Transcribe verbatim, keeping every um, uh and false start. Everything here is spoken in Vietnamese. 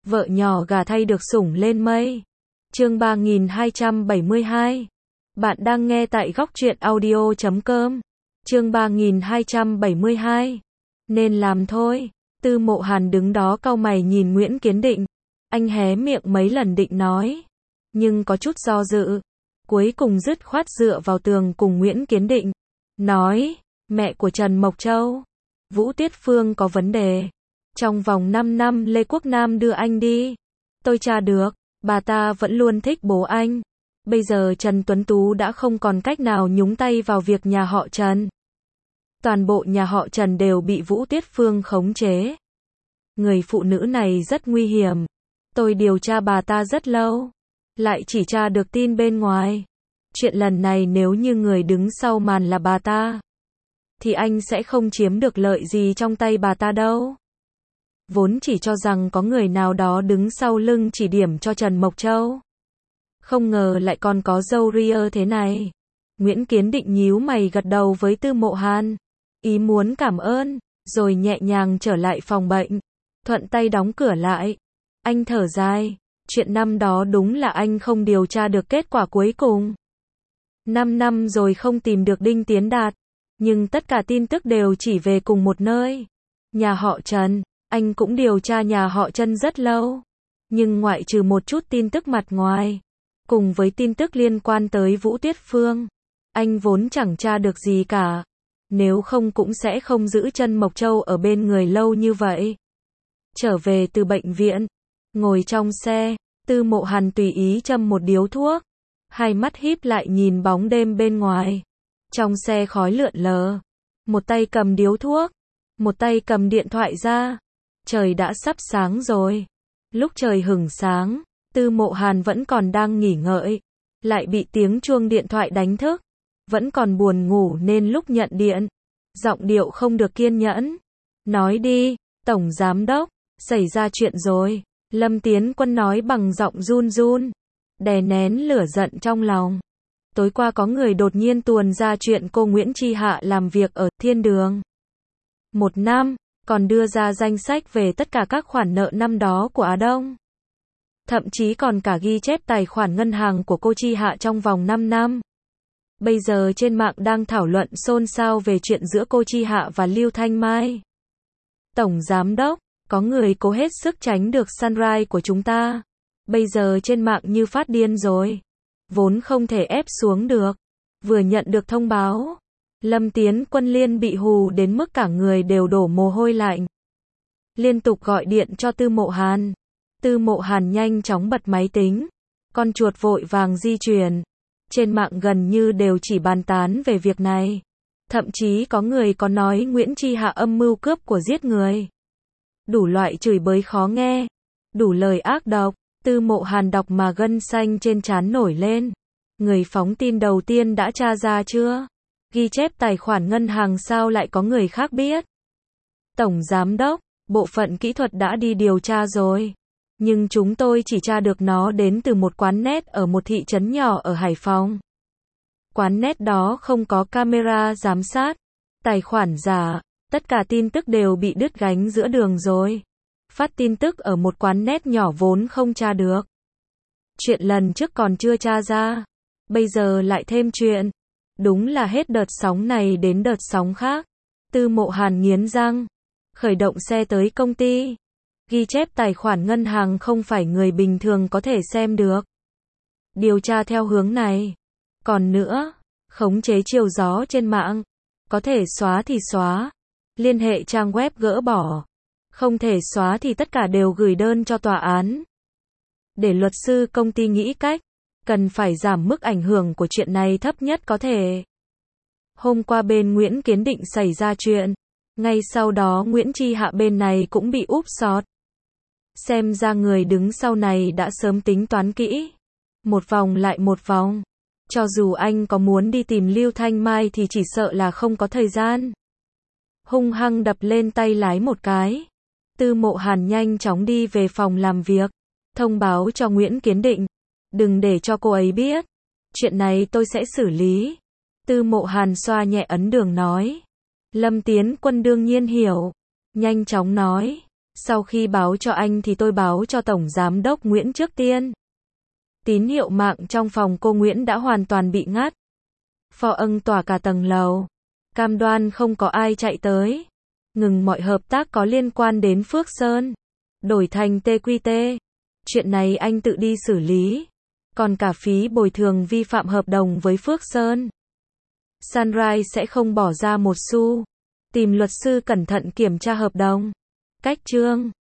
Vợ nhỏ gà thay được sủng lên mây. Chương ba nghìn hai trăm bảy mươi hai. Bạn đang nghe tại góc truyện audio chấm com. Chương ba nghìn hai trăm bảy mươi hai. Nên làm thôi. Tư Mộ Hàn đứng đó cau mày nhìn Nguyễn Kiến Định. Anh hé miệng mấy lần định nói, nhưng có chút do dự. Cuối cùng dứt khoát dựa vào tường cùng Nguyễn Kiến Định. Nói, mẹ của Trần Mộc Châu, Vũ Tiết Phương có vấn đề. Trong vòng năm năm Lê Quốc Nam đưa anh đi. Tôi tra được, bà ta vẫn luôn thích bố anh. Bây giờ Trần Tuấn Tú đã không còn cách nào nhúng tay vào việc nhà họ Trần. Toàn bộ nhà họ Trần đều bị Vũ Tiết Phương khống chế. Người phụ nữ này rất nguy hiểm. Tôi điều tra bà ta rất lâu, lại chỉ tra được tin bên ngoài. Chuyện lần này nếu như người đứng sau màn là bà ta, thì anh sẽ không chiếm được lợi gì trong tay bà ta đâu. Vốn chỉ cho rằng có người nào đó đứng sau lưng chỉ điểm cho Trần Mộc Châu. Không ngờ lại còn có râu ria thế này. Nguyễn Kiến Định nhíu mày gật đầu với Tư Mộ Hàn. Ý muốn cảm ơn, rồi nhẹ nhàng trở lại phòng bệnh. Thuận tay đóng cửa lại. Anh thở dài. Chuyện năm đó đúng là anh không điều tra được kết quả cuối cùng. Năm năm rồi không tìm được Đinh Tiến Đạt. Nhưng tất cả tin tức đều chỉ về cùng một nơi. Nhà họ Trần. Anh cũng điều tra nhà họ Trần rất lâu. Nhưng ngoại trừ một chút tin tức mặt ngoài, cùng với tin tức liên quan tới Vũ Tiết Phương, anh vốn chẳng tra được gì cả. Nếu không cũng sẽ không giữ Trần Mộc Châu ở bên người lâu như vậy. Trở về từ bệnh viện, ngồi trong xe, Tư Mộ Hàn tùy ý châm một điếu thuốc. Hai mắt híp lại nhìn bóng đêm bên ngoài. Trong xe khói lượn lờ. Một tay cầm điếu thuốc, một tay cầm điện thoại ra. Trời đã sắp sáng rồi. Lúc trời hửng sáng, Tư Mộ Hàn vẫn còn đang nghỉ ngợi, lại bị tiếng chuông điện thoại đánh thức. Vẫn còn buồn ngủ nên lúc nhận điện, giọng điệu không được kiên nhẫn. Nói đi, Tổng Giám Đốc, xảy ra chuyện rồi. Lâm Tiến Quân nói bằng giọng run run, đè nén lửa giận trong lòng. Tối qua có người đột nhiên tuồn ra chuyện cô Nguyễn Chi Hạ làm việc ở Thiên Đường một năm, còn đưa ra danh sách về tất cả các khoản nợ năm đó của Á Đông. Thậm chí còn cả ghi chép tài khoản ngân hàng của cô Chi Hạ trong vòng năm năm. Bây giờ trên mạng đang thảo luận xôn xao về chuyện giữa cô Chi Hạ và Lưu Thanh Mai. Tổng Giám Đốc, có người cố hết sức tránh được Sunrise của chúng ta. Bây giờ trên mạng như phát điên rồi. Vốn không thể ép xuống được. Vừa nhận được thông báo, Lâm Tiến Quân liên bị hù đến mức cả người đều đổ mồ hôi lạnh. Liên tục gọi điện cho Tư Mộ Hàn. Tư Mộ Hàn nhanh chóng bật máy tính. Con chuột vội vàng di chuyển. Trên mạng gần như đều chỉ bàn tán về việc này. Thậm chí có người có nói Nguyễn Chi Hạ âm mưu cướp của giết người. Đủ loại chửi bới khó nghe. Đủ lời ác độc. Tư Mộ Hàn đọc mà gân xanh trên trán nổi lên. Người phóng tin đầu tiên đã tra ra chưa? Ghi chép tài khoản ngân hàng sao lại có người khác biết? Tổng Giám Đốc, bộ phận kỹ thuật đã đi điều tra rồi. Nhưng chúng tôi chỉ tra được nó đến từ một quán net ở một thị trấn nhỏ ở Hải Phòng. Quán net đó không có camera giám sát. Tài khoản giả, tất cả tin tức đều bị đứt gánh giữa đường rồi. Phát tin tức ở một quán net nhỏ vốn không tra được. Chuyện lần trước còn chưa tra ra. Bây giờ lại thêm chuyện. Đúng là hết đợt sóng này đến đợt sóng khác. Tư Mộ Hàn nghiến răng. Khởi động xe tới công ty. Ghi chép tài khoản ngân hàng không phải người bình thường có thể xem được. Điều tra theo hướng này. Còn nữa, khống chế chiều gió trên mạng. Có thể xóa thì xóa. Liên hệ trang web gỡ bỏ. Không thể xóa thì tất cả đều gửi đơn cho tòa án. Để luật sư công ty nghĩ cách. Cần phải giảm mức ảnh hưởng của chuyện này thấp nhất có thể. Hôm qua bên Nguyễn Kiến Định xảy ra chuyện. Ngay sau đó Nguyễn Chi Hạ bên này cũng bị úp sọt. Xem ra người đứng sau này đã sớm tính toán kỹ. Một vòng lại một vòng. Cho dù anh có muốn đi tìm Lưu Thanh Mai thì chỉ sợ là không có thời gian. Hung hăng đập lên tay lái một cái. Tư Mộ Hàn nhanh chóng đi về phòng làm việc. Thông báo cho Nguyễn Kiến Định. Đừng để cho cô ấy biết. Chuyện này tôi sẽ xử lý. Tư Mộ Hàn xoa nhẹ ấn đường nói. Lâm Tiến Quân đương nhiên hiểu. Nhanh chóng nói. Sau khi báo cho anh thì tôi báo cho Tổng Giám đốc Nguyễn trước tiên. Tín hiệu mạng trong phòng cô Nguyễn đã hoàn toàn bị ngắt. Pho âng tỏa cả tầng lầu. Cam đoan không có ai chạy tới. Ngừng mọi hợp tác có liên quan đến Phước Sơn. Đổi thành tê quy tê. Chuyện này anh tự đi xử lý. Còn cả phí bồi thường vi phạm hợp đồng với Phước Sơn, Sunrise sẽ không bỏ ra một xu. Tìm luật sư cẩn thận kiểm tra hợp đồng. Cách chương